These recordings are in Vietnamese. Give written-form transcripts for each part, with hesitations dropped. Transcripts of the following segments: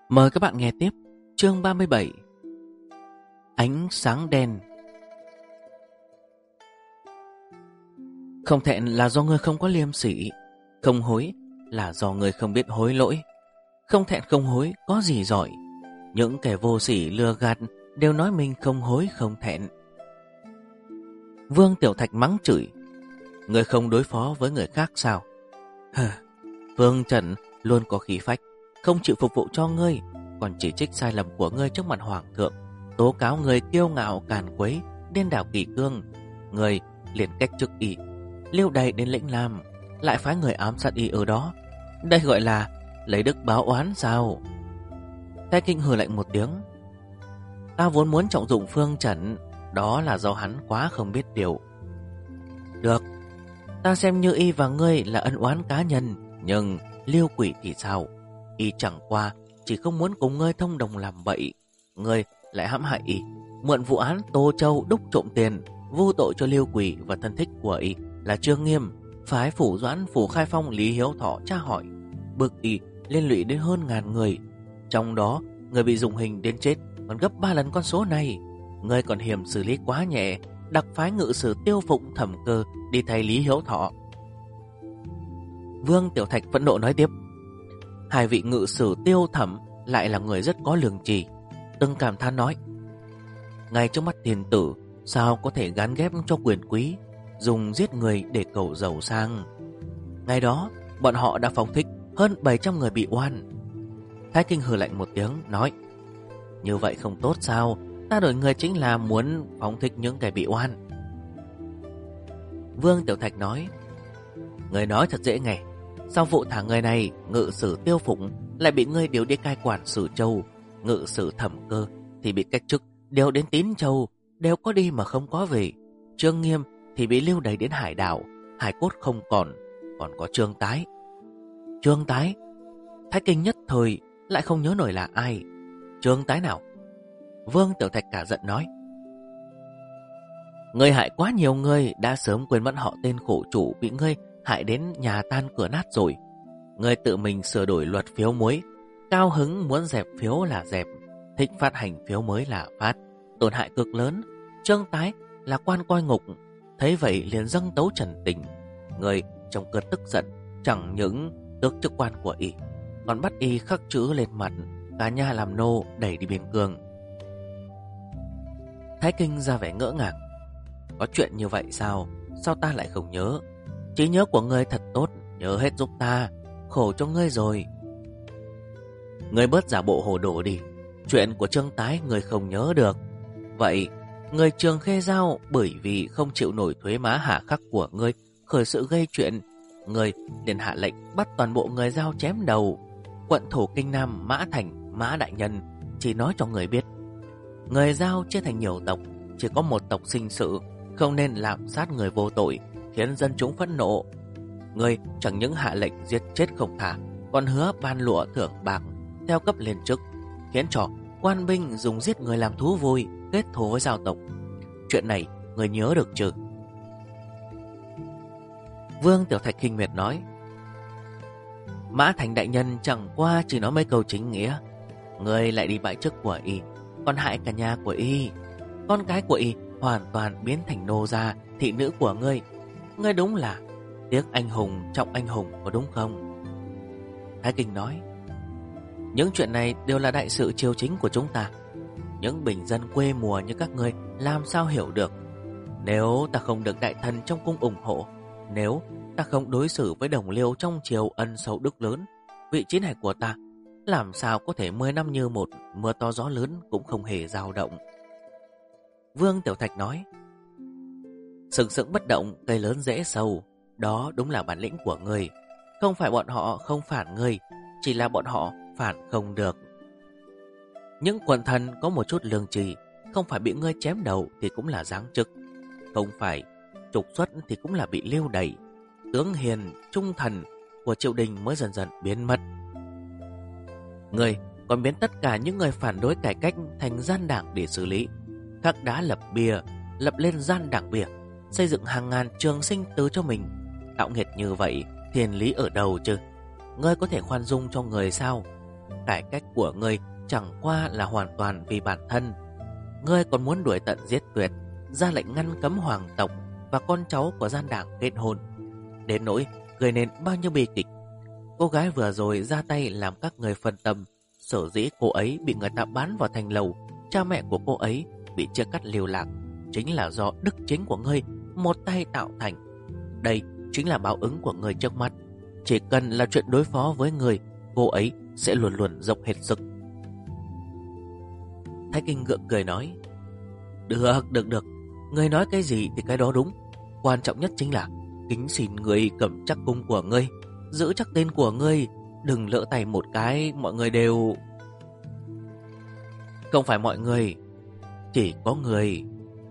Mời các bạn nghe tiếp chương 37. Ánh sáng đen. Không thẹn là do ngươi không có liêm sỉ, không hối là do ngươi không biết hối lỗi. Không thẹn không hối có gì giỏi. Những kẻ vô sỉ lừa gạt đều nói mình không hối không thẹn. Vương Tiểu Thạch mắng chửi: ngươi không đối phó với người khác sao? Hừ, Vương Trần luôn có khí phách, không chịu phục vụ cho ngươi, còn chỉ trích sai lầm của ngươi trước mặt hoàng thượng, tố cáo người kiêu ngạo càn quấy, điên đảo kỷ cương. Ngươi liền cách chức y, liêu đày đến lĩnh Lam, lại phái người ám sát y ở đó. Đây gọi là lấy đức báo oán sao? Thái Kinh hừ lạnh một tiếng: ta vốn muốn trọng dụng Phương Trần, đó là do hắn quá không biết điều. Được, ta xem như y và ngươi là ân oán cá nhân, nhưng Liêu Quỷ thì sao? Y chẳng qua chỉ không muốn cùng ngươi thông đồng làm bậy, ngươi lại hãm hại y, mượn vụ án Tô Châu đúc trộm tiền, vô tội cho Liêu Quỷ và thân thích của y là Trương Nghiêm, phái Phủ Doãn, Phủ Khai Phong, Lý Hiếu Thọ tra hỏi, bực y liên lụy đến hơn 1000 người, trong đó người bị dụng hình đến chết còn gấp 3 lần con số này. Ngươi còn hiểm xử lý quá nhẹ, đặc phái ngự sử Tiêu Phụng, Thẩm Cơ đi thay Lý Hiếu Thọ. Vương Tiểu Thạch phẫn nộ nói tiếp: hai vị ngự sử Tiêu Thẩm lại là người rất có lương tri, từng cảm thán nói: ngay trước mắt tiền tử, sao có thể gán ghép cho quyền quý, dùng giết người để cầu giàu sang. Ngày đó bọn họ đã phóng thích hơn 700 người bị oan. Thái Kinh hừ lạnh một tiếng nói: như vậy không tốt sao? Ta đổi người chính là muốn phóng thích những kẻ bị oan. Vương Tiểu Thạch nói: người nói thật dễ nghe. Sau vụ thả người này, ngự sử Tiêu Phụng lại bị ngươi điều đi cai quản Sử Châu, ngự sử Thẩm Cơ thì bị cách chức điều đến Tín Châu, đều có đi mà không có về. Trương Nghiêm thì bị lưu đày đến Hải Đảo, hải cốt không còn. Còn có Trương Tái. Trương Tái? Thái Kinh nhất thời lại không nhớ nổi là ai. Trương Tái nào? Vương Tiểu Thạch cả giận nói: ngươi hại quá nhiều người, đã sớm quên mất họ tên khổ chủ bị ngươi hại đến nhà tan cửa nát rồi. Ngươi tự mình sửa đổi luật phiếu muối, cao hứng muốn dẹp phiếu là dẹp, thích phát hành phiếu mới là phát, tổn hại cực lớn. Trương Tái là quan coi ngục, thấy vậy liền dâng tấu trần tình. Ngươi trong cơn tức giận chẳng những tước chức quan của y, còn bắt y khắc chữ lên mặt, cả nhà làm nô đẩy đi biên cương. Thái Kinh ra vẻ ngỡ ngàng: có chuyện như vậy sao? Sao ta lại không nhớ? Trí nhớ của ngươi thật tốt, nhớ hết giúp ta, khổ cho ngươi rồi. Ngươi bớt giả bộ hồ đồ đi, chuyện của Trương Tái ngươi không nhớ được. Vậy người Trường Khê Giao bởi vì không chịu nổi thuế má hà khắc của ngươi khởi sự gây chuyện, ngươi liền hạ lệnh bắt toàn bộ người Giao chém đầu. Quận thủ Kinh Nam Mã Thành, Mã Đại Nhân chỉ nói cho người biết, người Giao chia thành nhiều tộc, chỉ có một tộc sinh sự, không nên lạm sát người vô tội, khiến dân chúng phẫn nộ. Ngươi chẳng những hạ lệnh giết chết không tha, còn hứa ban lụa thưởng bạc theo cấp lên chức, khiến cho quan binh dùng giết người làm thú vui, kết thù với Giao tộc. Chuyện này ngươi nhớ được chứ? Vương Tiểu Thạch khinh miệt nói: Mã Thành đại nhân chẳng qua chỉ nói mấy câu chính nghĩa, ngươi lại đi bãi chức của y, còn hại cả nhà của y. Con cái của y hoàn toàn biến thành nô gia, thị nữ của ngươi. Ngươi đúng là tiếc anh hùng trọng anh hùng, có đúng không? Thái Kinh nói: những chuyện này đều là đại sự triều chính của chúng ta, những bình dân quê mùa như các ngươi làm sao hiểu được. Nếu ta không được đại thần trong cung ủng hộ, nếu ta không đối xử với đồng liêu trong triều ân sâu đức lớn, vị trí này của ta làm sao có thể 10 năm như một, mưa to gió lớn cũng không hề dao động. Vương Tiểu Thạch nói: sừng sững bất động, cây lớn dễ sâu, đó đúng là bản lĩnh của ngươi. Không phải bọn họ không phản ngươi, chỉ là bọn họ phản không được. Những quần thần có một chút lương tri, không phải bị ngươi chém đầu thì cũng là giáng chức, không phải trục xuất thì cũng là bị lưu đày. Tướng hiền trung thần của triều đình mới dần dần biến mất. Ngươi còn biến tất cả những người phản đối cải cách thành gian đảng để xử lý, khắc đá lập bia, lập lên gian đảng bia, xây dựng hàng ngàn trường sinh tứ cho mình. Tạo nghiệt như vậy, thiên lý ở đâu chứ? Ngươi có thể khoan dung cho người sao? Cải cách của ngươi chẳng qua là hoàn toàn vì bản thân. Ngươi còn muốn đuổi tận giết tuyệt, ra lệnh ngăn cấm hoàng tộc và con cháu của gian đảng kết hôn. Đến nỗi gây nên bao nhiêu bi kịch. Cô gái vừa rồi ra tay làm các người phân tâm. Sở dĩ cô ấy bị người ta bán vào thành lầu, cha mẹ của cô ấy bị chia cắt liều lạc, chính là do đức chính của ngươi một tay tạo thành. Đây chính là báo ứng của người trước mắt. Chỉ cần là chuyện đối phó với người, cô ấy sẽ luôn luôn dốc hết sức. Thái Kinh gượng cười nói: Được, ngươi nói cái gì thì cái đó đúng. Quan trọng nhất chính là kính xin ngươi cầm chắc cung của ngươi, giữ chắc tên của ngươi, đừng lỡ tay một cái mọi người đều... Không phải mọi người, chỉ có người.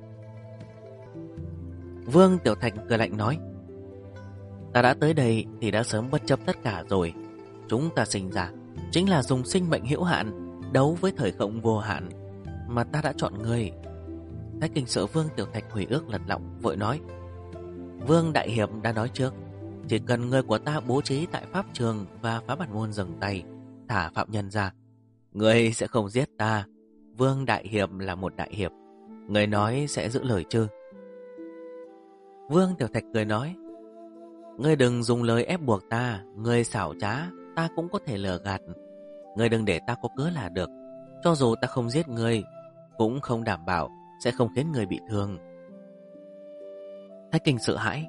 Vương Tiểu Thạch cười lạnh nói: Ta đã tới đây thì đã sớm bất chấp tất cả rồi. Chúng ta sinh ra chính là dùng sinh mệnh hữu hạn đấu với thời không vô hạn, mà ta đã chọn ngươi. Thái Kinh sợ Vương Tiểu Thạch hủy ước lật lọng, vội nói: Vương Đại Hiệp đã nói trước, chỉ cần người của ta bố trí tại pháp trường và phá bản môn dừng tay, thả phạm nhân ra, người sẽ không giết ta. Vương Đại Hiệp là một đại hiệp, người nói sẽ giữ lời chứ? Vương Tiểu Thạch cười nói: Ngươi đừng dùng lời ép buộc ta, ngươi xảo trá, ta cũng có thể lừa gạt. Ngươi đừng để ta có cớ là được. Cho dù ta không giết ngươi, cũng không đảm bảo sẽ không khiến ngươi bị thương. Thái Kinh sợ hãi: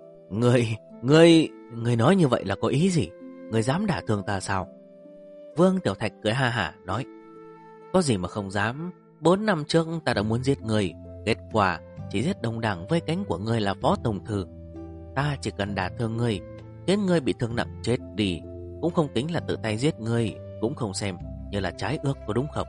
Ngươi nói như vậy là có ý gì? Ngươi dám đả thương ta sao? Vương Tiểu Thạch cười ha hả nói: Có gì mà không dám. 4 năm trước ta đã muốn giết ngươi, kết quả chỉ giết đồng đảng với cánh của ngươi là Phó Tổng Thư. Ta chỉ cần đả thương ngươi, khiến ngươi bị thương nặng chết đi, cũng không tính là tự tay giết ngươi, cũng không xem như là trái ước, có đúng không?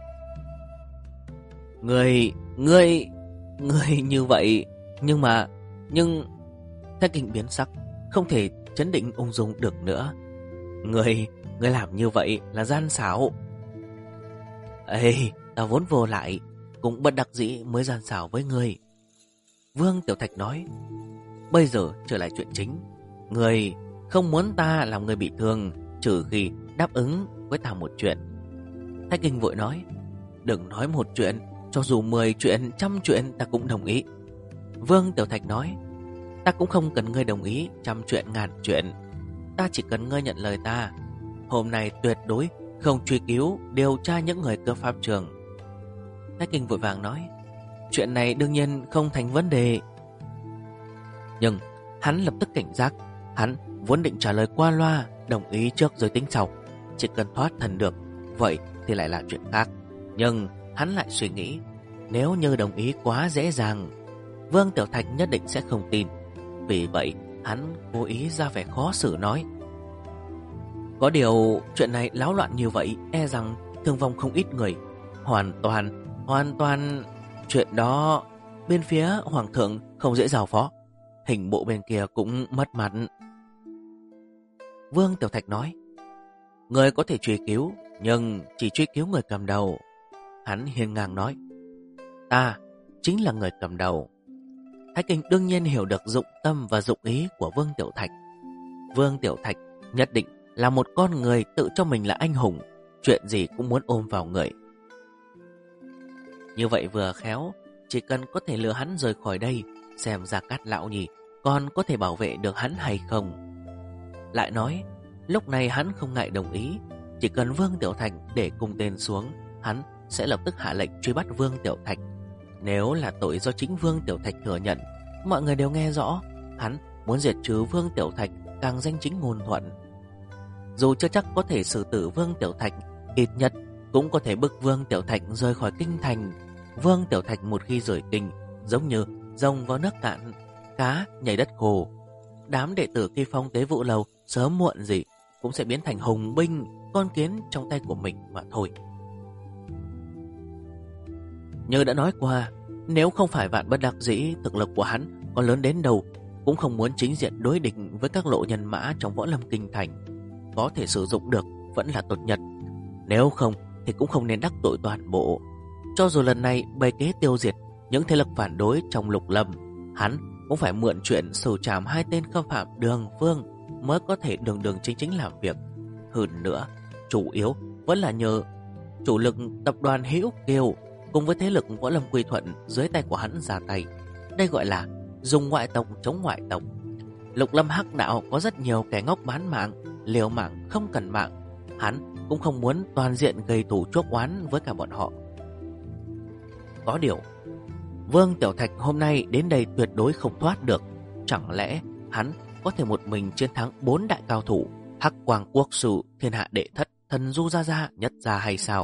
Ngươi như vậy, nhưng Thái Kinh biến sắc, không thể chấn định ung dung được nữa. Ngươi làm như vậy là gian xảo. Ê, ta vốn vô lại, cũng bất đắc dĩ mới gian xảo với ngươi. Vương Tiểu Thạch nói: Bây giờ trở lại chuyện chính. Ngươi không muốn ta làm ngươi bị thương, trừ khi đáp ứng với ta một chuyện. Thái Kinh vội nói: Đừng nói một chuyện, cho dù 10 chuyện, 100 chuyện ta cũng đồng ý. Vương Tiểu Thạch nói: Ta cũng không cần ngươi đồng ý 100 chuyện, 1000 chuyện. Ta chỉ cần ngươi nhận lời ta, hôm nay tuyệt đối không truy cứu điều tra những người cơ pháp trường. Thái Kinh vội vàng nói: Chuyện này đương nhiên không thành vấn đề. Nhưng hắn lập tức cảnh giác. Hắn vốn định trả lời qua loa, đồng ý trước rồi tính sau. Chỉ cần thoát thần được, vậy thì lại là chuyện khác. Nhưng hắn lại suy nghĩ, nếu như đồng ý quá dễ dàng, Vương Tiểu Thạch nhất định sẽ không tin. Vì vậy hắn cố ý ra vẻ khó xử nói: Có điều chuyện này láo loạn như vậy, e rằng thương vong không ít người. Hoàn toàn chuyện đó bên phía Hoàng thượng không dễ giao phó. Hình bộ bên kia cũng mất mặt. Vương Tiểu Thạch nói: Người có thể truy cứu, nhưng chỉ truy cứu người cầm đầu. Hắn hiên ngang nói: Ta chính là người cầm đầu. Thái Kinh đương nhiên hiểu được dụng tâm và dụng ý của Vương Tiểu Thạch. Vương Tiểu Thạch nhất định là một con người tự cho mình là anh hùng, chuyện gì cũng muốn ôm vào người. Như vậy vừa khéo, chỉ cần có thể lừa hắn rời khỏi đây, xem Gia Cát lão nhì còn có thể bảo vệ được hắn hay không. Lại nói, lúc này hắn không ngại đồng ý, chỉ cần Vương Tiểu Thạch để cung tên xuống, hắn sẽ lập tức hạ lệnh truy bắt Vương Tiểu Thạch. Nếu là tội do chính Vương Tiểu Thạch thừa nhận, mọi người đều nghe rõ, hắn muốn diệt trừ Vương Tiểu Thạch càng danh chính ngôn thuận. Dù chưa chắc có thể xử tử Vương Tiểu Thạch, ít nhất cũng có thể bức Vương Tiểu Thạch rời khỏi kinh thành. Vương Tiểu Thạch một khi rời kinh, giống như rồng vào nước cạn, cá nhảy đất khô. Đám đệ tử Kỳ Phong Tế Vũ Lầu sớm muộn gì cũng sẽ biến thành hùng binh, con kiến trong tay của mình mà thôi. Như đã nói qua, nếu không phải vạn bất đắc dĩ, thực lực của hắn còn lớn đến đâu cũng không muốn chính diện đối địch với các lộ nhân mã trong võ lâm kinh thành. Có thể sử dụng được vẫn là tốt nhất, nếu không thì cũng không nên đắc tội toàn bộ. Cho dù lần này bày kế tiêu diệt những thế lực phản đối trong Lục Lâm, hắn cũng phải mượn chuyện xử trảm 2 tên khâm phạm Đường Vương mới có thể đường chính làm việc. Hơn nữa, chủ yếu vẫn là nhờ chủ lực tập đoàn Hữu Kiều cùng với thế lực Võ Lâm Quy Thuận dưới tay của hắn ra tay. Đây gọi là dùng ngoại tộc chống ngoại tộc. Lục Lâm Hắc Đạo có rất nhiều kẻ ngốc bán mạng, liều mạng không cần mạng. Hắn cũng không muốn toàn diện gây thù chuốc oán với cả bọn họ. Có điều, Vương Tiểu Thạch hôm nay đến đây tuyệt đối không thoát được. Chẳng lẽ hắn có thể một mình chiến thắng 4 đại cao thủ Hắc Quang Quốc Sư, Thiên Hạ Đệ Thất, Thần Du Gia Gia, Nhất Gia hay sao?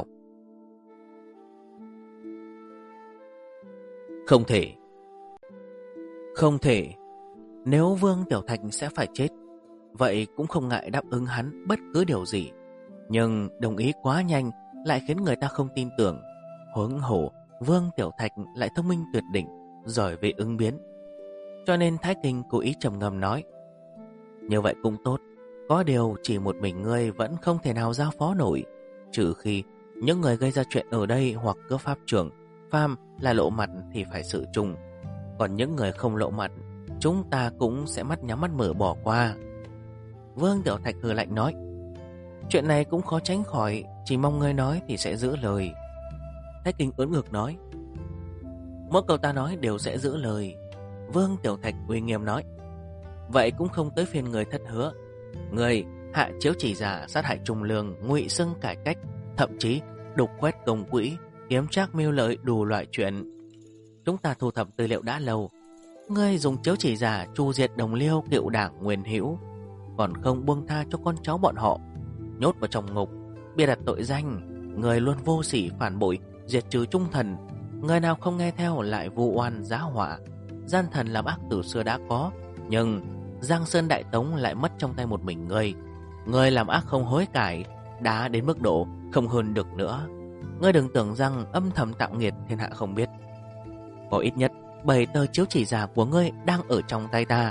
Không thể. Không thể. Nếu Vương Tiểu Thạch sẽ phải chết, vậy cũng không ngại đáp ứng hắn bất cứ điều gì. Nhưng đồng ý quá nhanh lại khiến người ta không tin tưởng. Huống hồ Vương Tiểu Thạch lại thông minh tuyệt đỉnh, giỏi về ứng biến. Cho nên Thái Kinh cố ý trầm ngâm nói: như vậy cũng tốt. Có điều chỉ một mình ngươi vẫn không thể nào giao phó nổi, trừ khi những người gây ra chuyện ở đây hoặc cướp pháp trưởng phàm là lộ mặt thì phải xử chung. Còn những người không lộ mặt, chúng ta cũng sẽ mắt nhắm mắt mở bỏ qua. Vương Tiểu Thạch hừ lạnh nói: chuyện này cũng khó tránh khỏi, chỉ mong ngươi nói thì sẽ giữ lời. Thái Kinh ưỡn ngực nói: mỗi câu ta nói đều sẽ giữ lời. Vương Tiểu Thạch uy nghiêm nói: vậy cũng không tới phiên người thất hứa. Người hạ chiếu chỉ giả, sát hại Trung Lương, ngụy xưng cải cách, thậm chí đục khoét công quỹ, kiếm trác mưu lợi đủ loại chuyện. Chúng ta thu thập tư liệu đã lâu. Ngươi dùng chiếu chỉ giả tru diệt đồng liêu cựu đảng Nguyên Hữu, còn không buông tha cho con cháu bọn họ, nhốt vào trong ngục, bịa đặt tội danh. Người luôn vô sỉ phản bội, diệt trừ trung thần. Người nào không nghe theo lại vu oan giá họa. Gian thần làm ác từ xưa đã có, nhưng Giang Sơn Đại Tống lại mất trong tay một mình ngươi. Ngươi làm ác không hối cải, đã đến mức độ không hơn được nữa. Ngươi đừng tưởng rằng âm thầm tạo nghiệt thiên hạ không biết. Có ít nhất 7 tờ chiếu chỉ giả của ngươi đang ở trong tay ta.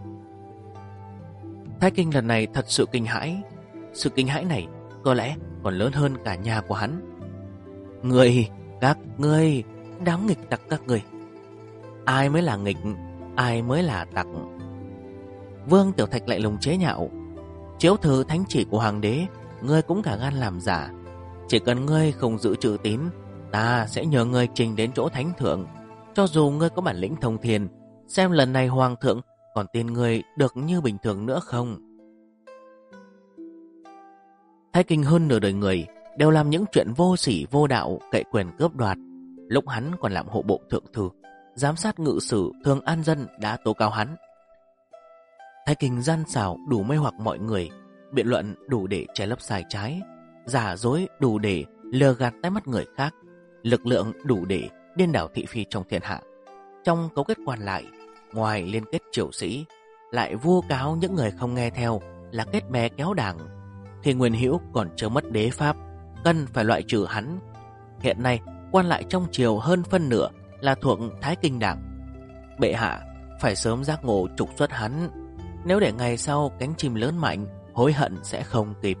Thái Kinh lần này thật sự kinh hãi. Sự kinh hãi này có lẽ còn lớn hơn cả nhà của hắn. Các ngươi, đáng nghịch tặc các ngươi. Ai mới là nghịch, ai mới là tặc? Vương Tiểu Thạch lại lùng chế nhạo: chiếu thư thánh chỉ của hoàng đế, ngươi cũng cả gan làm giả. Chỉ cần ngươi không giữ chữ tín, ta sẽ nhờ ngươi trình đến chỗ thánh thượng. Cho dù ngươi có bản lĩnh thông thiên, xem lần này hoàng thượng còn tin ngươi được như bình thường nữa không? Thái Kinh hơn nửa đời người đều làm những chuyện vô sỉ vô đạo, cậy quyền cướp đoạt. Lúc hắn còn làm hộ bộ thượng thư, giám sát ngự sử Thường An Dân đã tố cáo hắn. Thái Kinh gian xảo đủ mê hoặc mọi người, biện luận đủ để che lấp sai trái, giả dối đủ để lừa gạt tai mắt người khác, lực lượng đủ để điên đảo thị phi trong thiên hạ. Trong cấu kết quan lại, ngoài liên kết triều sĩ, lại vu cáo những người không nghe theo là kết bè kéo đảng. Thì Nguyên Hữu còn chưa mất đế pháp, cần phải loại trừ hắn. Hiện nay quan lại trong triều hơn phân nửa là thuộc Thái Kinh đảng. Bệ hạ phải sớm giác ngộ trục xuất hắn, nếu để ngày sau cánh chim lớn mạnh, hối hận sẽ không kịp.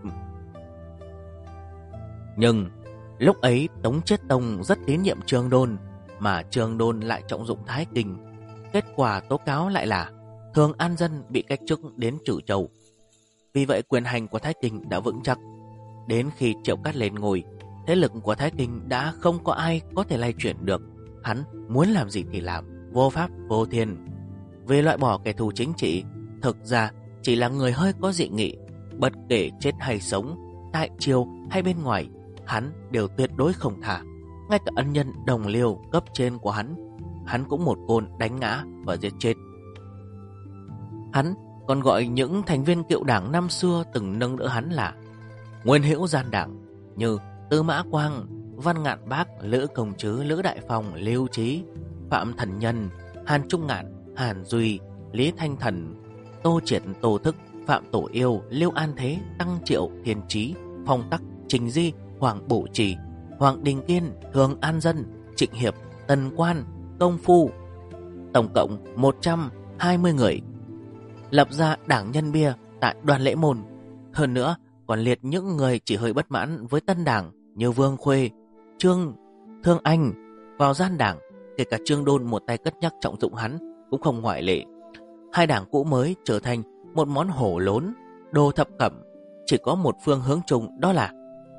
Nhưng lúc ấy Tống Chiết Tông rất tín nhiệm Trương Đôn, mà Trương Đôn lại trọng dụng Thái Kinh. Kết quả tố cáo lại là Thường An Dân bị cách chức đến Trử Châu. Vì vậy quyền hành của Thái Kinh đã vững chắc. Đến khi Triệu Cát lên ngôi, thế lực của Thái Kinh đã không có ai có thể lay chuyển được. Hắn muốn làm gì thì làm, vô pháp vô thiên. Về loại bỏ kẻ thù chính trị, thực ra chỉ là người hơi có dị nghị. Bất kể chết hay sống, tại triều hay bên ngoài, hắn đều tuyệt đối không thả. Ngay cả ân nhân đồng liêu cấp trên của hắn cũng một côn đánh ngã và giết chết. Hắn còn gọi những thành viên cựu đảng năm xưa từng nâng đỡ hắn là Nguyên Hữu gian đảng, như Tư Mã Quang, Văn Ngạn Bác, Lữ Công Trứ, Lữ Đại Phong, Lưu Trí, Phạm Thần Nhân, Hàn Trung Ngạn, Hàn Duy, Lý Thanh Thần, Tô Triệt, Tô Thức, Phạm Tổ Yêu, Liêu An Thế, Tăng Triệu, Thiên Trí, Phong Tắc, Trình Di, Hoàng Bổ Trì, Hoàng Đình Kiên, Thường An Dân, Trịnh Hiệp, Tần Quan, Công Phu. Tổng cộng 120 người lập ra đảng Nhân Bia tại Đoàn Lễ Môn. Hơn nữa còn liệt những người chỉ hơi bất mãn với tân đảng như Vương Khuê, Thương Anh vào gian đảng. Kể cả Trương Đôn một tay cất nhắc trọng dụng hắn cũng không ngoại lệ. Hai đảng cũ mới trở thành một món hổ lốn, đồ thập cẩm, chỉ có một phương hướng chung, đó là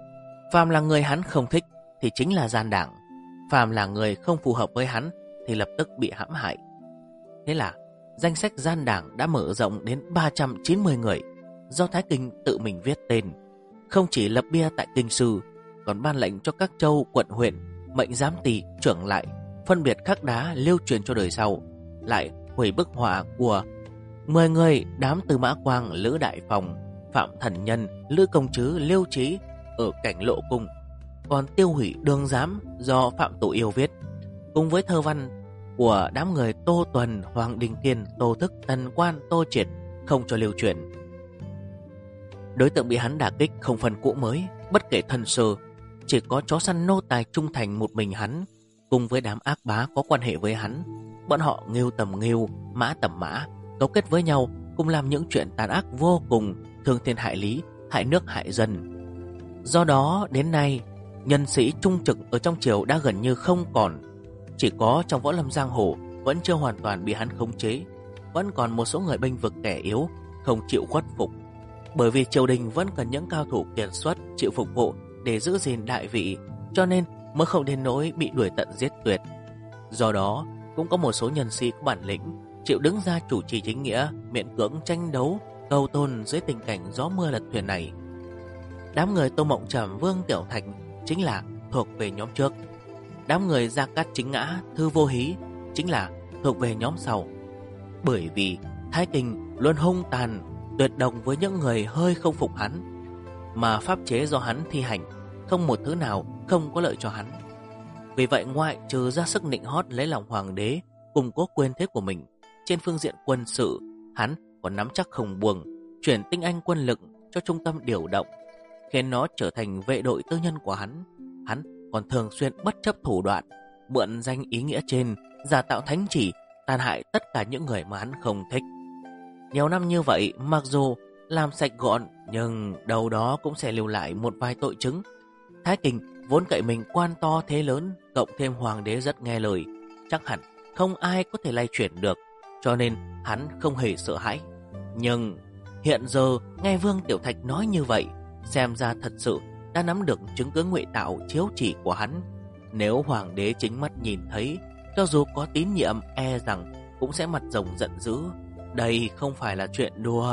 Phàm là người hắn không thích thì chính là gian đảng, phàm là người không phù hợp với hắn thì lập tức bị hãm hại. Thế là danh sách gian đảng đã mở rộng đến 390 người, do Thái Kinh tự mình viết tên. Không chỉ lập bia tại kinh sư, còn ban lệnh cho các châu, quận, huyện, mệnh giám ty, trưởng lại phân biệt khắc đá lưu truyền cho đời sau. Lại hủy bức họa của 10 người đám Tư Mã Quang, Lữ Đại Phòng, Phạm Thần Nhân, Lữ Công Trứ, Liêu Trí ở cảnh Lộ Cung. Còn tiêu hủy Đường Giám do Phạm Tổ Yêu viết, cùng với thơ văn của đám người Tô Tuần, Hoàng Đình Kiên, Tô Thức, Tần Quan, Tô Triệt không cho lưu truyền. Đối tượng bị hắn đả kích không phân cũ mới, bất kể thân sơ, chỉ có chó săn nô tài trung thành một mình hắn, cùng với đám ác bá có quan hệ với hắn. Bọn họ nghêu tầm nghêu, mã tầm mã, cấu kết với nhau, cùng làm những chuyện tàn ác vô cùng, thương thiên hại lý, hại nước hại dân. Do đó đến nay, nhân sĩ trung trực ở trong triều đã gần như không còn. Chỉ có trong võ lâm giang hồ vẫn chưa hoàn toàn bị hắn khống chế, vẫn còn một số người bênh vực kẻ yếu, không chịu khuất phục. Bởi vì triều đình vẫn cần những cao thủ kiệt xuất chịu phục vụ để giữ gìn đại vị, cho nên mới không đến nỗi bị đuổi tận giết tuyệt. Do đó cũng có một số nhân sĩ có bản lĩnh chịu đứng ra chủ trì chính nghĩa, miễn cưỡng tranh đấu cầu tồn dưới tình cảnh gió mưa lật thuyền này. Đám người Tô Mộng Trầm, Vương Tiểu Thạch chính là thuộc về nhóm trước. Đám người Gia Cát Chính Ngã, Thư Vô Hí chính là thuộc về nhóm sau. Bởi vì Thái Kinh luôn hung tàn, tuyệt đồng với những người hơi không phục hắn, mà pháp chế do hắn thi hành không một thứ nào không có lợi cho hắn. Vì vậy ngoại trừ ra sức nịnh hót lấy lòng hoàng đế, củng cố quyền thế của mình, trên phương diện quân sự hắn còn nắm chắc không buông, chuyển tinh anh quân lực cho trung tâm điều động, khiến nó trở thành vệ đội tư nhân của hắn. Hắn còn thường xuyên bất chấp thủ đoạn, mượn danh ý nghĩa trên, giả tạo thánh chỉ, tàn hại tất cả những người mà hắn không thích. Nhiều năm như vậy, mặc dù làm sạch gọn, nhưng đâu đó cũng sẽ lưu lại một vài tội chứng. Thái Kinh vốn cậy mình quan to thế lớn, cộng thêm hoàng đế rất nghe lời, chắc hẳn không ai có thể lay chuyển được, cho nên hắn không hề sợ hãi. Nhưng hiện giờ nghe Vương Tiểu Thạch nói như vậy, xem ra thật sự đã nắm được chứng cứ ngụy tạo chiếu chỉ của hắn. Nếu hoàng đế chính mắt nhìn thấy, cho dù có tín nhiệm, e rằng cũng sẽ mặt rồng giận dữ. Đây không phải là chuyện đùa.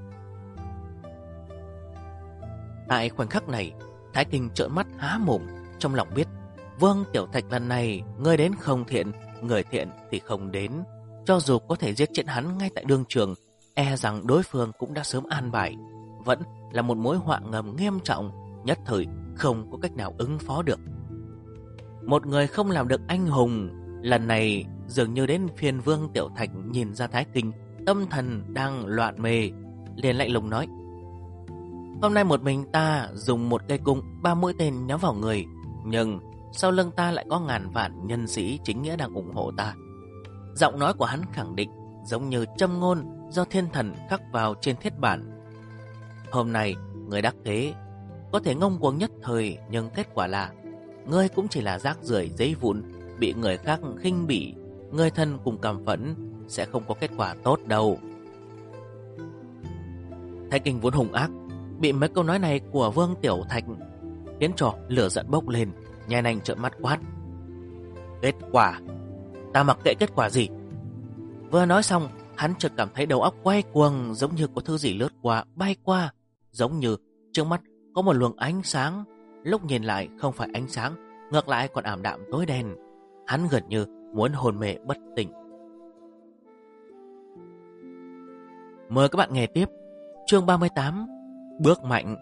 Tại khoảnh khắc này, Thái Kinh trợn mắt há mồm, trong lòng biết Vương Tiểu Thạch lần này người đến không thiện, người thiện thì không đến. Cho dù có thể giết chết hắn ngay tại đương trường, e rằng đối phương cũng đã sớm an bài. Vẫn là một mối họa ngầm nghiêm trọng, nhất thời không có cách nào ứng phó được. Một người không làm được anh hùng, lần này dường như đến phiên Vương Tiểu Thạch nhìn ra Thái Kinh tâm thần đang loạn mê, liền lạnh lùng nói: hôm nay một mình ta dùng một cây cung 3 mũi tên nhắm vào người, nhưng sau lưng ta lại có ngàn vạn nhân sĩ chính nghĩa đang ủng hộ ta. Giọng nói của hắn khẳng định, giống như châm ngôn do thiên thần khắc vào trên thiết bản. Hôm nay người đắc thế có thể ngông cuồng nhất thời, nhưng kết quả là ngươi cũng chỉ là rác rưởi giấy vụn, bị người khác khinh bỉ. Người thân cùng cảm phẫn sẽ không có kết quả tốt đâu. Thái Kinh vốn hung ác, bị mấy câu nói này của Vương Tiểu Thạch khiến cho lửa giận bốc lên, nhe nanh trợn mắt quát: kết quả? Ta mặc kệ kết quả gì. Vừa nói xong, hắn chợt cảm thấy đầu óc quay cuồng, giống như có thứ gì lướt qua, bay qua, giống như trước mắt có một luồng ánh sáng. Lúc nhìn lại không phải ánh sáng, ngược lại còn ảm đạm tối đen. Hắn gần như muốn hôn mê bất tỉnh. Mời các bạn nghe tiếp chương 38, bước mạnh.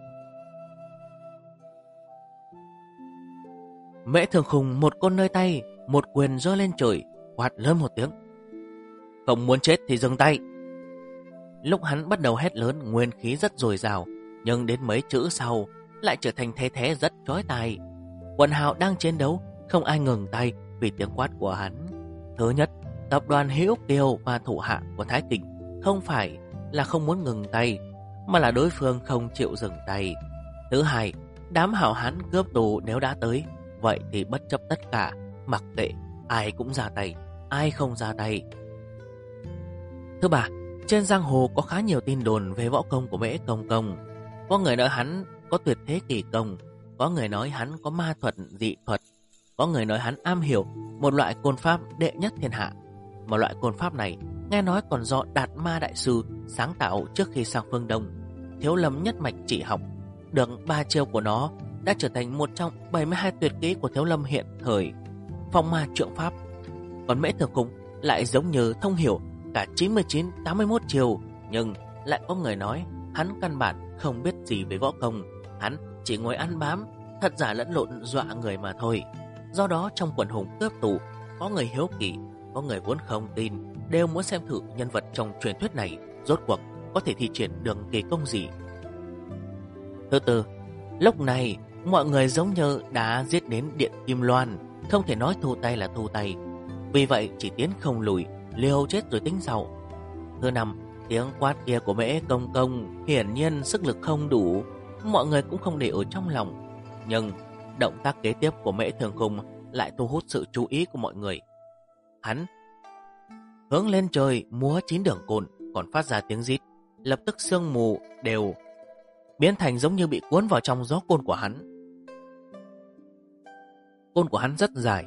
Mễ Thường Khùng một côn nơi tay, một quyền giơ lên trời, quát lớn một tiếng: không muốn chết thì dừng tay. Lúc hắn bắt đầu hét lớn, nguyên khí rất dồi dào, nhưng đến mấy chữ sau lại trở thành thế thế rất chói tai. Quần hào đang chiến đấu, không ai ngừng tay vì tiếng quát của hắn. Thứ nhất, tập đoàn Hữu Kiều và thủ hạ của Thái Kinh không phải là không muốn ngừng tay, mà là đối phương không chịu dừng tay. Thứ hai, đám hảo hán cướp tù nếu đã tới, vậy thì bất chấp tất cả, mặc kệ ai cũng ra tay, ai không ra tay. Thứ ba, trên giang hồ có khá nhiều tin đồn về võ công của Mễ Công Công. Có người nói hắn có tuyệt thế kỳ công, Có người nói hắn có ma thuật, dị thuật. Có người nói hắn am hiểu một loại côn pháp đệ nhất thiên hạ. Một loại côn pháp này nghe nói còn do Đạt Ma Đại Sư sáng tạo trước khi sang phương Đông. Thiếu Lâm nhất mạch chỉ học được 3 chiêu của nó đã trở thành một trong 72 tuyệt kỹ của Thiếu Lâm hiện thời, Phong Ma Trượng Pháp. Còn Mễ Thường Khung lại giống như thông hiểu cả 99, 81 chiêu, nhưng lại có người nói hắn căn bản không biết gì về võ công, hắn chỉ ngồi ăn bám, thật giả lẫn lộn dọa người mà thôi. Do đó trong quần hùng cướp tù, có người hiếu kỳ, có người vốn không tin, đều muốn xem thử nhân vật trong truyền thuyết này rốt cuộc có thể thi triển được kỳ công gì. Thứ tư, lúc này mọi người giống như đã giết đến Điện Kim Loan, không thể nói thu tay là thu tay, vì vậy chỉ tiến không lùi, liều chết rồi tính sau. Thứ năm, tiếng quát kia của Mễ Công Công hiển nhiên sức lực không đủ, mọi người cũng không để ở trong lòng. Nhưng động tác kế tiếp của Mễ Thường Khung lại thu hút sự chú ý của mọi người. Hắn hướng lên trời múa 9 đường côn, còn phát ra tiếng rít, lập tức sương mù đều biến thành giống như bị cuốn vào trong gió côn của hắn. Côn của hắn rất dài,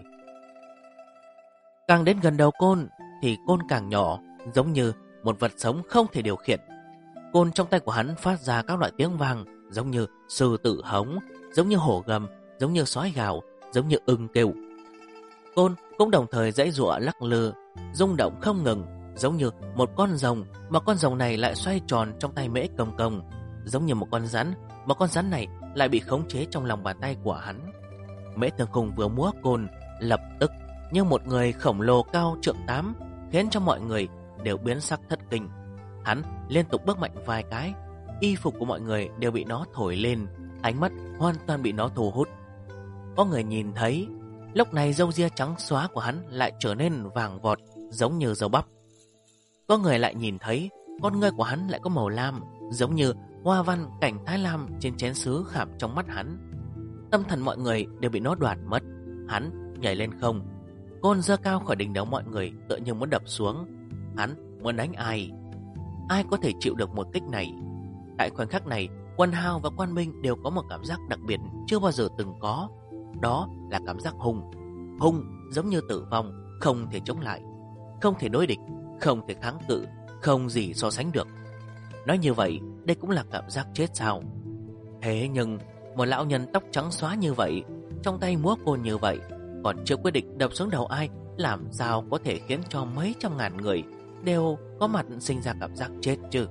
càng đến gần đầu côn thì côn càng nhỏ, giống như một vật sống không thể điều khiển. Côn trong tay của hắn phát ra các loại tiếng vang, giống như sư tử hống, giống như hổ gầm, giống như sói gào, giống như ưng kêu. Côn cũng đồng thời giãy giụa lắc lư, rung động không ngừng, giống như một con rồng, mà con rồng này lại xoay tròn trong tay Mễ Công Công, giống như một con rắn, mà con rắn này lại bị khống chế trong lòng bàn tay của hắn. Mễ Thường Khung vừa múa côn, lập tức như một người khổng lồ cao trượng 8, khiến cho mọi người đều biến sắc thất kinh. Hắn liên tục bước mạnh vài cái, y phục của mọi người đều bị nó thổi lên, ánh mắt hoàn toàn bị nó thu hút. Có người nhìn thấy, lúc này râu ria trắng xóa của hắn lại trở nên vàng vọt, giống như dầu bắp. Có người lại nhìn thấy, con ngươi của hắn lại có màu lam, giống như hoa văn cảnh thái lam trên chén sứ khảm trong mắt hắn. Tâm thần mọi người đều bị nó đoạt mất. Hắn nhảy lên không, côn giơ cao khỏi đỉnh đầu mọi người, tựa như muốn đập xuống. Hắn muốn đánh ai? Ai có thể chịu được một kích này? Tại khoảnh khắc này, Quân Hao và Quan Minh đều có một cảm giác đặc biệt chưa bao giờ từng có. Đó là cảm giác hung. Hung giống như tử vong, không thể chống lại, không thể đối địch, không thể kháng cự, không gì so sánh được. Nói như vậy, đây cũng là cảm giác chết sao? Thế nhưng một lão nhân tóc trắng xóa như vậy, trong tay múa côn như vậy, còn chưa quyết định đập xuống đầu ai, làm sao có thể khiến cho mấy trăm ngàn người đều có mặt sinh ra cảm giác chết chứ?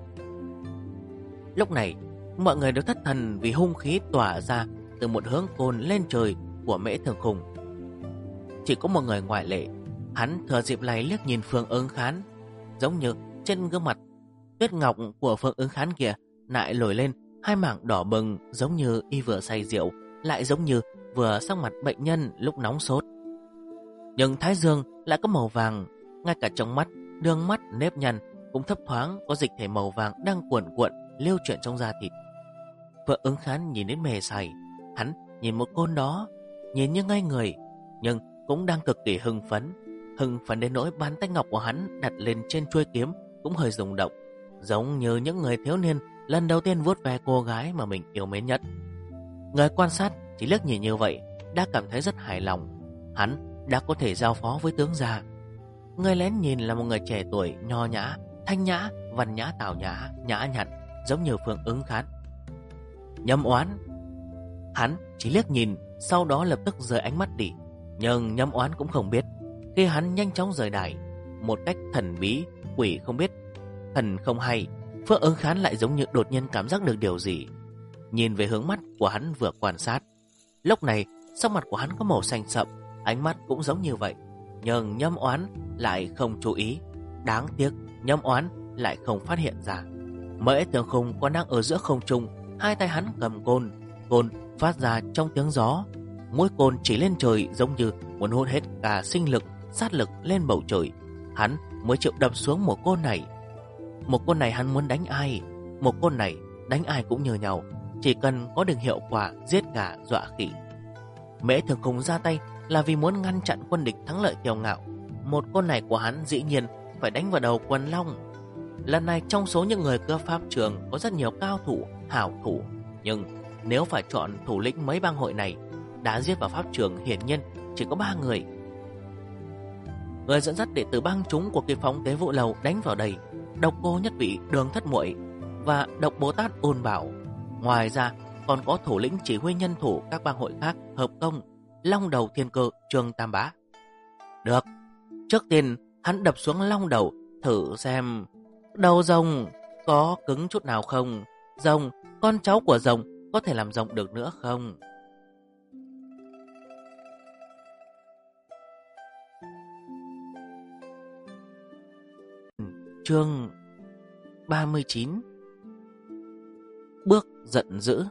Lúc này, mọi người đều thất thần vì hung khí tỏa ra từ một hướng côn lên trời của Mễ Thường Khung. Chỉ có một người ngoại lệ, hắn thừa dịp này liếc nhìn Phương Ứng Khán, giống như trên gương mặt tuyết ngọc của Phương Ứng Khán kia lại nổi lên hai mảng đỏ bừng, giống như y vừa say rượu, lại giống như vừa sắc mặt bệnh nhân lúc nóng sốt. Nhưng thái dương lại có màu vàng, ngay cả trong mắt, đường mắt nếp nhăn cũng thấp thoáng có dịch thể màu vàng đang cuộn cuộn lưu chuyển trong da thịt. Phương Ứng Khán nhìn đến mề say, hắn nhìn một côn đó, nhìn như ngay người, nhưng cũng đang cực kỳ hưng phấn đến nỗi bàn tay ngọc của hắn đặt lên trên chuôi kiếm cũng hơi rung động, giống như những người thiếu niên lần đầu tiên vuốt ve cô gái mà mình yêu mến nhất. Người quan sát chỉ liếc nhìn như vậy đã cảm thấy rất hài lòng, hắn đã có thể giao phó với tướng gia. Người lén nhìn là một người trẻ tuổi, nho nhã, thanh nhã, văn nhã, tào nhã, nhã nhặn, giống như Phương Ứng Khán. Nhâm Oán, hắn chỉ liếc nhìn, sau đó lập tức rời ánh mắt đi. Nhưng Nhâm Oán cũng không biết, khi hắn nhanh chóng rời đài, một cách thần bí, quỷ không biết, thần không hay, Phương Ứng Khán lại giống như đột nhiên cảm giác được điều gì. Nhìn về hướng mắt của hắn vừa quan sát, lúc này sắc mặt của hắn có màu xanh sậm, ánh mắt cũng giống như vậy. Nhưng Nhâm Oán lại không chú ý. Đáng tiếc Nhâm Oán lại không phát hiện ra. Mễ Thường Khung còn đang ở giữa không trung, hai tay hắn cầm côn, côn phát ra trong tiếng gió, mũi côn chỉ lên trời, giống như muốn hút hết cả sinh lực, sát lực lên bầu trời. Hắn mới chịu đập xuống một côn này. Một côn này hắn muốn đánh ai? Một côn này đánh ai cũng như nhau, chỉ cần có được hiệu quả giết gà dọa khỉ. Mễ Thường Khung ra tay là vì muốn ngăn chặn quân địch thắng lợi kiêu ngạo. Một côn này của hắn dĩ nhiên phải đánh vào đầu Quần Long. Lần này trong số những người cơ pháp trường có rất nhiều cao thủ, hảo thủ, nhưng nếu phải chọn thủ lĩnh mấy bang hội này, đã giết vào pháp trường hiển nhiên chỉ có 3 người. Người dẫn dắt đệ tử bang chúng của Kỳ Phong Tế Vũ Lầu đánh vào đây: Độc Cô Nhất Vị, Đường Thất Muội và Độc Bồ Tát Ôn Bảo. Ngoài ra còn có thủ lĩnh chỉ huy nhân thủ các bang hội khác: Hợp Công, Long Đầu Thiên Cơ, Trương Tam Bá. Được, trước tiên hắn đập xuống long đầu, thử xem đầu rồng có cứng chút nào không. Rồng, con cháu của rồng có thể làm rồng được nữa không? Chương 39. Bước giận dữ.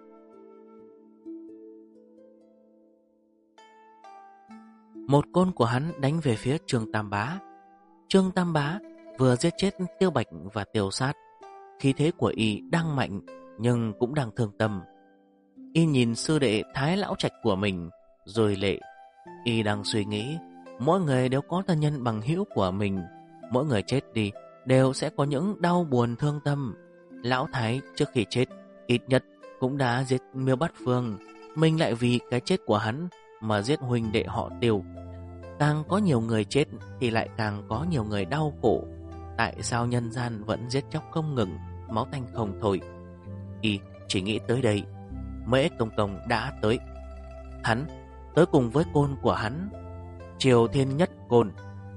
Một côn của hắn đánh về phía Trương Tam Bá. Trương Tam Bá vừa giết chết Tiêu Bạch và Tiêu Sát. Khí thế của y đang mạnh nhưng cũng đang thương tâm. Y nhìn sư đệ Thái Lão Trạch của mình rồi lệ. Y đang suy nghĩ, mỗi người đều có thân nhân bằng hữu của mình, mỗi người chết đi đều sẽ có những đau buồn thương tâm. Lão Thái trước khi chết ít nhất cũng đã giết Miêu Bát Phương, mình lại vì cái chết của hắn mà giết huynh đệ họ Tiêu. Càng có nhiều người chết thì lại càng có nhiều người đau khổ. Tại sao nhân gian vẫn giết chóc không ngừng, máu tanh không thôi? Y chỉ nghĩ tới đây, Mễ Công Công đã tới. Hắn tới cùng với côn của hắn, Triều Thiên Nhất Côn.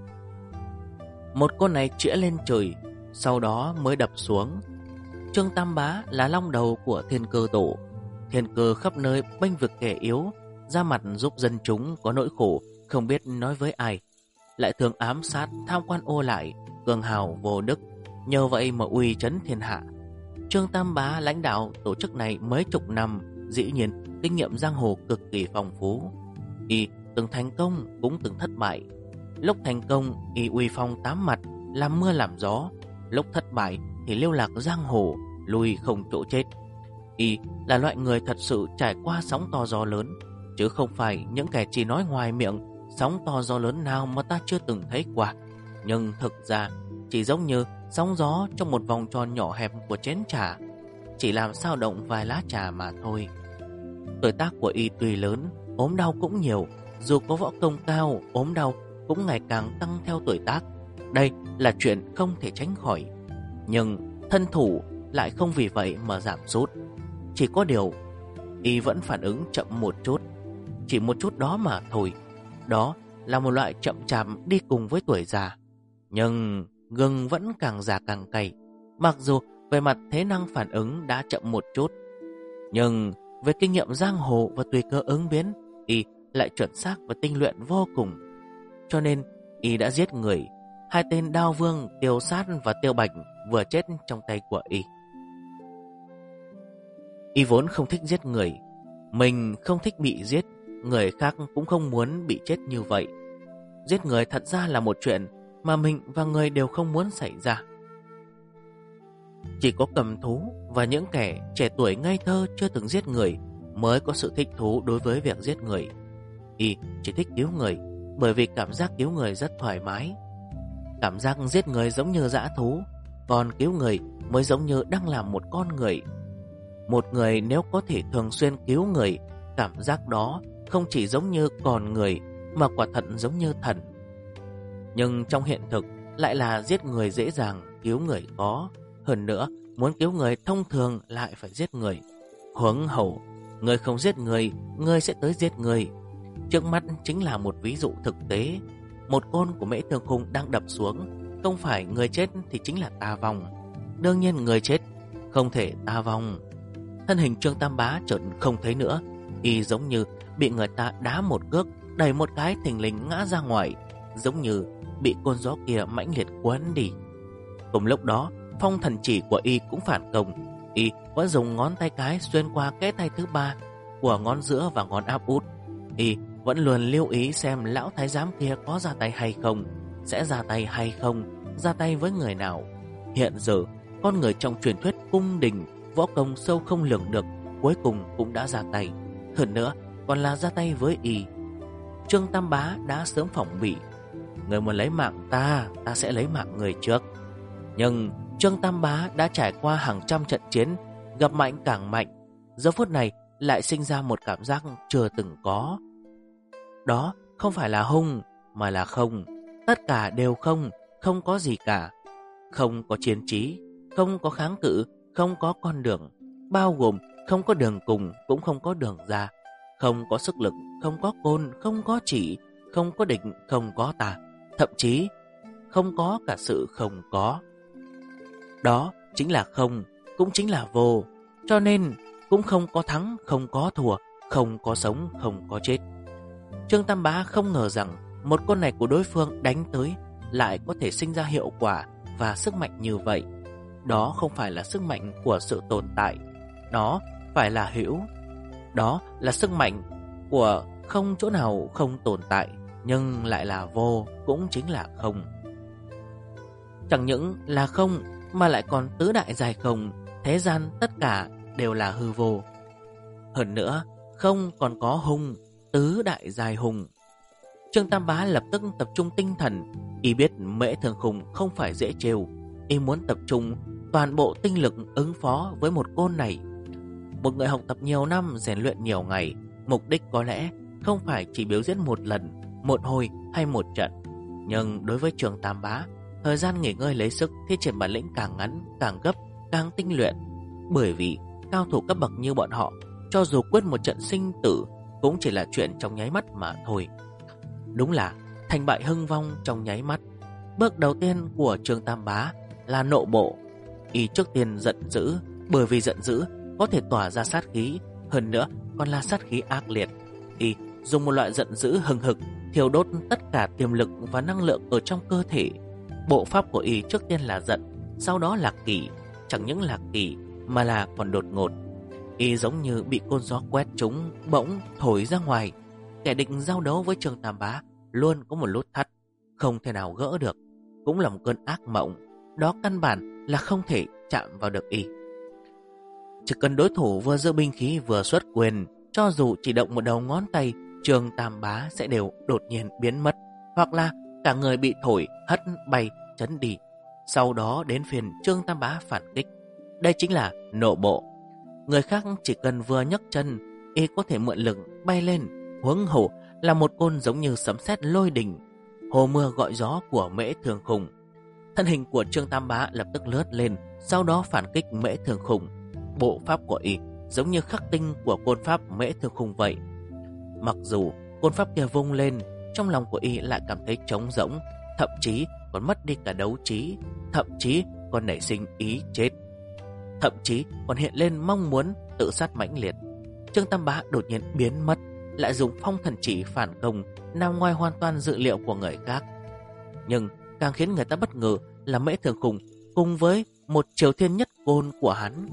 Một côn này chĩa lên trời, sau đó mới đập xuống. Trương Tam Bá là long đầu của Thiên Cơ Tổ. Thiên Cơ khắp nơi bênh vực kẻ yếu, ra mặt giúp dân chúng có nỗi khổ không biết nói với ai, lại thường ám sát tham quan ô lại, cường hào vô đức, nhờ vậy mà uy chấn thiên hạ. Trương Tam Bá lãnh đạo tổ chức này mấy chục năm, dĩ nhiên kinh nghiệm giang hồ cực kỳ phong phú. Y từng thành công cũng từng thất bại. Lúc thành công y uy phong tám mặt, làm mưa làm gió. Lúc thất bại thì lưu lạc giang hồ, lui không chỗ chết. Y là loại người thật sự trải qua sóng to gió lớn, chứ không phải những kẻ chỉ nói ngoài miệng sóng to gió lớn nào mà ta chưa từng thấy qua. Nhưng thực ra chỉ giống như sóng gió trong một vòng tròn nhỏ hẹp của chén trà, chỉ làm sao động vài lá trà mà thôi. Tuổi tác của y tuy lớn, ốm đau cũng nhiều. Dù có võ công cao, ốm đau cũng ngày càng tăng theo tuổi tác. Đây là chuyện không thể tránh khỏi. Nhưng thân thủ lại không vì vậy mà giảm sút. Chỉ có điều y vẫn phản ứng chậm một chút, chỉ một chút đó mà thôi. Đó là một loại chậm chạp đi cùng với tuổi già. Nhưng gừng vẫn càng già càng cay. Mặc dù về mặt thế năng phản ứng đã chậm một chút, nhưng về kinh nghiệm giang hồ và tùy cơ ứng biến, y lại chuẩn xác và tinh luyện vô cùng. Cho nên y đã giết người. Hai tên Đao Vương, Tiêu Sát và Tiêu Bạch vừa chết trong tay của y. Y vốn không thích giết người. Mình không thích bị giết, người khác cũng không muốn bị chết như vậy. Giết người thật ra là một chuyện mà mình và người đều không muốn xảy ra. Chỉ có cầm thú và những kẻ trẻ tuổi ngây thơ chưa từng giết người mới có sự thích thú đối với việc giết người. Y chỉ thích cứu người bởi vì cảm giác cứu người rất thoải mái. Cảm giác giết người giống như dã thú, còn cứu người mới giống như đang làm một con người. Một người nếu có thể thường xuyên cứu người, cảm giác đó không chỉ giống như con người mà quả thật giống như thần. Nhưng trong hiện thực lại là giết người dễ dàng, cứu người khó. Hơn nữa, muốn cứu người thông thường lại phải giết người. Huống hồ, người không giết người, người sẽ tới giết người. Trước mắt chính là một ví dụ thực tế. Một côn của Mễ Thương Khung đang đập xuống, không phải người chết thì chính là tà vong. Đương nhiên người chết không thể tà vong. Thân hình Trương Tam Bá chợt không thấy nữa, y giống như bị người ta đá một cước, đẩy một cái thình lình ngã ra ngoài, giống như bị cơn gió kia mãnh liệt cuốn đi. Cùng lúc đó, phong thần chỉ của y cũng phản công. Y vẫn dùng ngón tay cái xuyên qua cái tay thứ ba của ngón giữa và ngón áp út. Y vẫn luôn lưu ý xem lão thái giám kia có ra tay hay không, sẽ ra tay hay không, ra tay với người nào. Hiện giờ, con người trong truyền thuyết cung đình, võ công sâu không lường được, cuối cùng cũng đã ra tay. Hơn nữa, còn là ra tay với y. Trương Tam Bá đã sớm phòng bị. Người muốn lấy mạng ta, ta sẽ lấy mạng người trước. Nhưng Trương Tam Bá đã trải qua hàng trăm trận chiến, gặp mạnh càng mạnh. giờ phút này lại sinh ra một cảm giác chưa từng có. Đó không phải là hung, mà là không. Tất cả đều không, không có gì cả. Không có chiến trí, không có kháng cự, không có con đường, bao gồm không có đường cùng, cũng không có đường ra. Không có sức lực, không có côn, không có chỉ, không có địch, không có tà. Thậm chí không có cả sự không có. Đó chính là không, cũng chính là vô. Cho nên cũng không có thắng, không có thua, không có sống, không có chết. Trương Tam Bá không ngờ rằng một con này của đối phương đánh tới lại có thể sinh ra hiệu quả và sức mạnh như vậy. Đó không phải là sức mạnh của sự tồn tại, đó phải là hữu. Đó là sức mạnh của không chỗ nào không tồn tại, nhưng lại là vô, cũng chính là không. Chẳng những là không mà lại còn tứ đại dài không, thế gian tất cả đều là hư vô. Hơn nữa, không còn có hung, tứ đại dài hùng. Trương Tam Bá lập tức tập trung tinh thần. Y biết Mễ Thường Khùng không phải dễ trêu. Y muốn tập trung toàn bộ tinh lực ứng phó với một côn này. Một người học tập nhiều năm, rèn luyện nhiều ngày, mục đích có lẽ không phải chỉ biểu diễn một lần, một hồi hay một trận. Nhưng đối với Trương Tam Bá, thời gian nghỉ ngơi lấy sức thi triển bản lĩnh càng ngắn, càng gấp, càng tinh luyện. Bởi vì cao thủ cấp bậc như bọn họ, cho dù quyết một trận sinh tử cũng chỉ là chuyện trong nháy mắt mà thôi. Đúng là thành bại hưng vong trong nháy mắt. Bước đầu tiên của Trương Tam Bá là nộ bộ. Y trước tiên giận dữ, bởi vì giận dữ có thể tỏa ra sát khí, hơn nữa còn là sát khí ác liệt. Y dùng một loại giận dữ hừng hực thiêu đốt tất cả tiềm lực và năng lượng ở trong cơ thể. Bộ pháp của Y trước tiên là giận, sau đó là kỳ. Chẳng những là kỳ mà là còn đột ngột. Y giống như bị cơn gió quét trúng, bỗng thổi ra ngoài. Kẻ địch giao đấu với Trương Tam Bá luôn có một nút thắt, không thể nào gỡ được. Cũng là một cơn ác mộng. Đó căn bản là không thể chạm vào được Y. Chỉ cần đối thủ vừa giơ binh khí vừa xuất quyền, cho dù chỉ động một đầu ngón tay, Trương Tam Bá sẽ đều đột nhiên biến mất, hoặc là cả người bị thổi, hất bay, chấn đi. Sau đó đến phiên Trương Tam Bá phản kích. Đây chính là nộ bộ. Người khác chỉ cần vừa nhấc chân, Y có thể mượn lực bay lên, huống hồ là một côn giống như sấm sét lôi đình, hồ mưa gọi gió của Mễ Thường Khùng. Thân hình của Trương Tam Bá lập tức lướt lên, sau đó phản kích Mễ Thường Khùng. Bộ pháp của Y giống như khắc tinh của côn pháp Mễ Thường Khùng vậy. Mặc dù côn pháp kia vung lên, trong lòng của Y lại cảm thấy trống rỗng, thậm chí còn mất đi cả đấu trí, thậm chí còn nảy sinh ý chết, thậm chí còn hiện lên mong muốn tự sát mãnh liệt. Trương Tam Bá đột nhiên biến mất, lại dùng phong thần chỉ phản công, nằm ngoài hoàn toàn dự liệu của người khác. Nhưng càng khiến người ta bất ngờ là Mễ Thường Khùng cùng với một Triều Thiên Nhất Côn của hắn.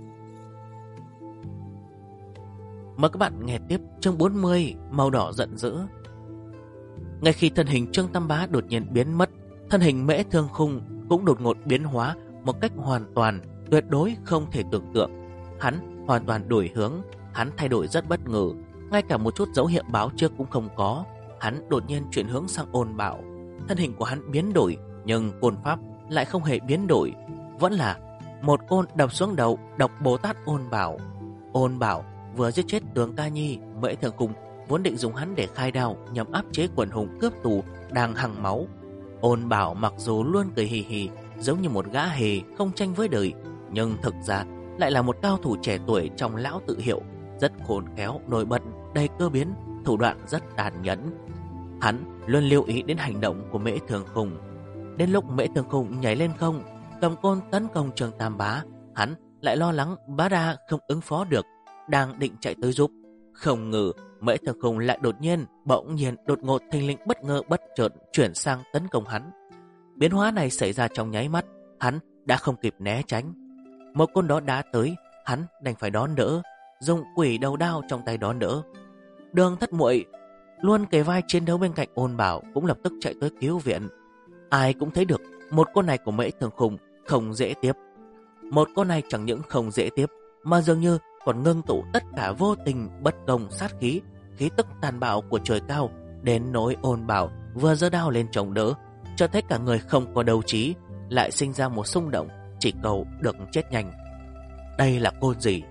Mời các bạn nghe tiếp chương 40, màu đỏ giận dữ. Ngay khi thân hình Trương Tam Bá đột nhiên biến mất, thân hình Mễ Thường Khùng cũng đột ngột biến hóa một cách hoàn toàn, tuyệt đối không thể tưởng tượng. Hắn hoàn toàn đổi hướng, hắn thay đổi rất bất ngờ, ngay cả một chút dấu hiệu báo trước cũng không có. Hắn đột nhiên chuyển hướng sang Ôn Bảo. Thân hình của hắn biến đổi, nhưng côn pháp lại không hề biến đổi, vẫn là một côn đập xuống đầu độc Bồ Tát Ôn Bảo. Ôn Bảo vừa giết chết tướng Ca Nhi, Mễ Thường Khùng vốn định dùng hắn để khai đao nhằm áp chế quần hùng cướp tù đang hằng máu. Ôn Bảo mặc dù luôn cười hì hì, giống như một gã hề không tranh với đời, nhưng thực ra lại là một cao thủ trẻ tuổi trong lão tự hiệu, rất khôn khéo, nổi bật, đầy cơ biến, thủ đoạn rất tàn nhẫn. Hắn luôn lưu ý đến hành động của Mễ Thường Khùng. Đến lúc Mễ Thường Khùng nhảy lên không, cầm côn tấn công Trương Tam Bá, hắn lại lo lắng Bá Đa không ứng phó được, đang định chạy tới giúp. Không ngờ Mễ Thường Khùng lại bỗng nhiên đột ngột thình lình bất ngờ bất chợt chuyển sang tấn công hắn. Biến hóa này xảy ra trong nháy mắt, hắn đã không kịp né tránh. Một côn đó đá tới, hắn đành phải đón đỡ, dùng quỷ đầu đao trong tay đón đỡ. Đường Thất Muội luôn kề vai chiến đấu bên cạnh Ôn Bảo cũng lập tức chạy tới cứu viện. Ai cũng thấy được một con này của Mễ Thường Khùng không dễ tiếp. Một con này chẳng những không dễ tiếp, mà dường như còn ngưng tụ tất cả vô tình, bất công, sát khí, khí tức tàn bạo của trời cao, đến nỗi Ôn Bảo vừa giơ đao lên chống đỡ, cho thấy cả người không có đấu trí, lại sinh ra một xung động chỉ cầu được chết nhanh. Đây là côn gì?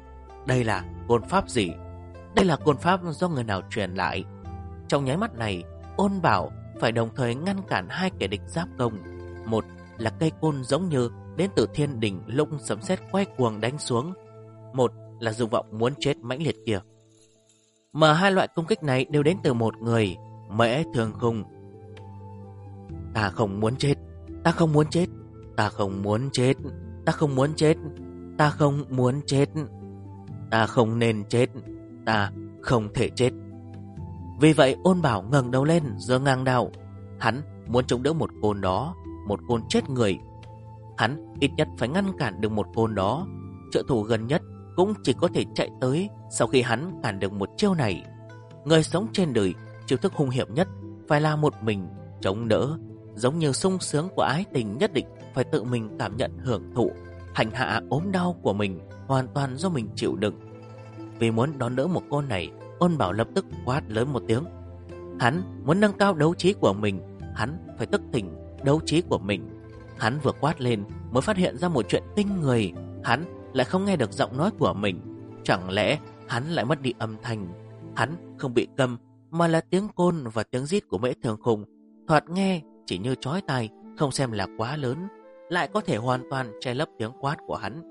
Đây là côn pháp gì? Đây là côn pháp do người nào truyền lại? Trong nháy mắt này, Ôn Bảo phải đồng thời ngăn cản hai kẻ địch giáp công. Một là cây côn giống như đến từ thiên đình lúc sấm sét quay cuồng đánh xuống. Một là dục vọng muốn chết mãnh liệt kia. Mà hai loại công kích này đều đến từ một người, Mễ Thường Khung. Ta không muốn chết, ta không muốn chết, ta không muốn chết, ta không muốn chết, ta không muốn chết, ta không nên chết, ta không thể chết. Vì vậy Ôn Bảo ngẩng đầu lên giơ ngang đao. Hắn muốn chống đỡ một côn đó, một côn chết người. Hắn ít nhất phải ngăn cản được một côn đó. Trợ thủ gần nhất cũng chỉ có thể chạy tới sau khi hắn cản được một chiêu này. Người sống trên đời, chiêu thức hung hiểm nhất phải là một mình chống đỡ. Giống như sung sướng của ái tình nhất định phải tự mình cảm nhận hưởng thụ. Hành hạ ốm đau của mình hoàn toàn do mình chịu đựng. Vì muốn đón đỡ một côn này, Ôn Bảo lập tức quát lớn một tiếng. Hắn muốn nâng cao đấu trí của mình, hắn phải thức tỉnh đấu trí của mình. Hắn vừa quát lên mới phát hiện ra một chuyện kinh người. Hắn lại không nghe được giọng nói của mình. Chẳng lẽ hắn lại mất đi âm thanh? Hắn không bị câm, mà là tiếng côn và tiếng rít của Mễ Thường Khung. Thoạt nghe chỉ như chói tai, không xem là quá lớn, lại có thể hoàn toàn che lấp tiếng quát của hắn.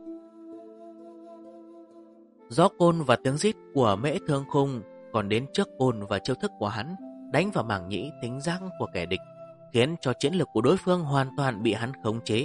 Gió côn và tiếng rít của Mễ Thường Khung còn đến trước côn và chiêu thức của hắn, đánh vào màng nhĩ thính giác của kẻ địch, khiến cho chiến lực của đối phương hoàn toàn bị hắn khống chế.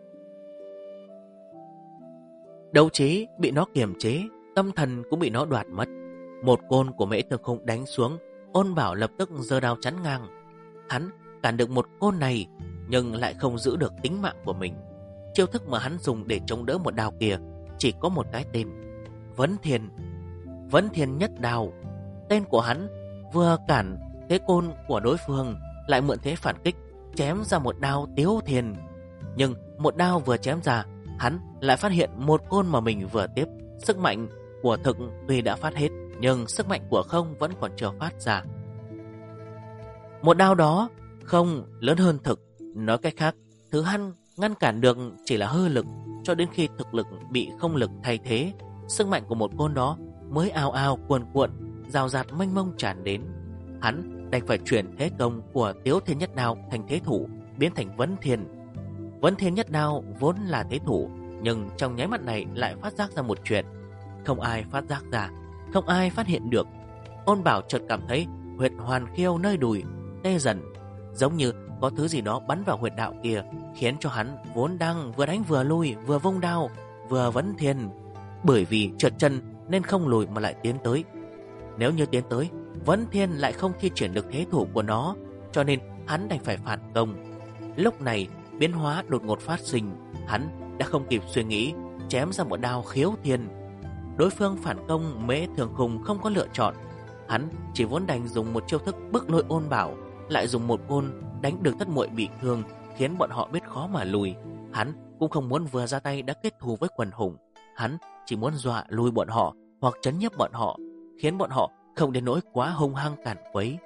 Đấu trí bị nó kiềm chế, tâm thần cũng bị nó đoạt mất. Một côn của Mễ Thường Khung đánh xuống, Ôn Bảo lập tức giơ đao chắn ngang. Hắn cản được một côn này, nhưng lại không giữ được tính mạng của mình. Chiêu thức mà hắn dùng để chống đỡ một đao kia chỉ có một cái tên: Vấn Thiên. Vấn Thiên nhất đao. Tên của hắn vừa cản thế côn của đối phương, lại mượn thế phản kích, chém ra một đao Tiếu Thiên. Nhưng một đao vừa chém ra, hắn lại phát hiện một côn mà mình vừa tiếp. Sức mạnh của thực tuy đã phát hết, nhưng sức mạnh của không vẫn còn chưa phát ra. Một đao đó không lớn hơn thực. Nói cách khác, thứ hắn ngăn cản được chỉ là hư lực, cho đến khi thực lực bị không lực thay thế, sức mạnh của một côn đó mới ào ào cuồn cuộn, rào rạt mênh mông tràn đến. Hắn đành phải chuyển thế công của Tiếu Thiên nhất đao thành thế thủ, biến thành Vấn Thiên. Vấn Thiên nhất đao vốn là thế thủ, nhưng trong nháy mắt này lại phát giác ra một chuyện không ai phát giác ra, không ai phát hiện được. Ôn Bảo chợt cảm thấy huyệt hoàn khiêu nơi đùi tê dần, giống như có thứ gì đó bắn vào huyệt đạo kia, khiến cho hắn vốn đang vừa đánh vừa lui, vừa vung đao vừa Vấn Thiên. Bởi vì trượt chân nên không lùi mà lại tiến tới. Nếu như tiến tới, Vấn Thiên lại không thi triển được thế thủ của nó, cho nên hắn đành phải phản công. Lúc này biến hóa đột ngột phát sinh, hắn đã không kịp suy nghĩ, chém ra một đao Khiếu Thiên. Đối phương phản công, Mễ Thường Khung không có lựa chọn. Hắn chỉ vốn đành dùng một chiêu thức bức lôi Ôn Bảo, lại dùng một côn đánh được Tất Muội bị thương, khiến bọn họ biết khó mà lùi. Hắn cũng không muốn vừa ra tay đã kết thù với quần hùng. Hắn chỉ muốn dọa lui bọn họ hoặc trấn nhiếp bọn họ, khiến bọn họ không đến nỗi quá hung hăng cản quấy.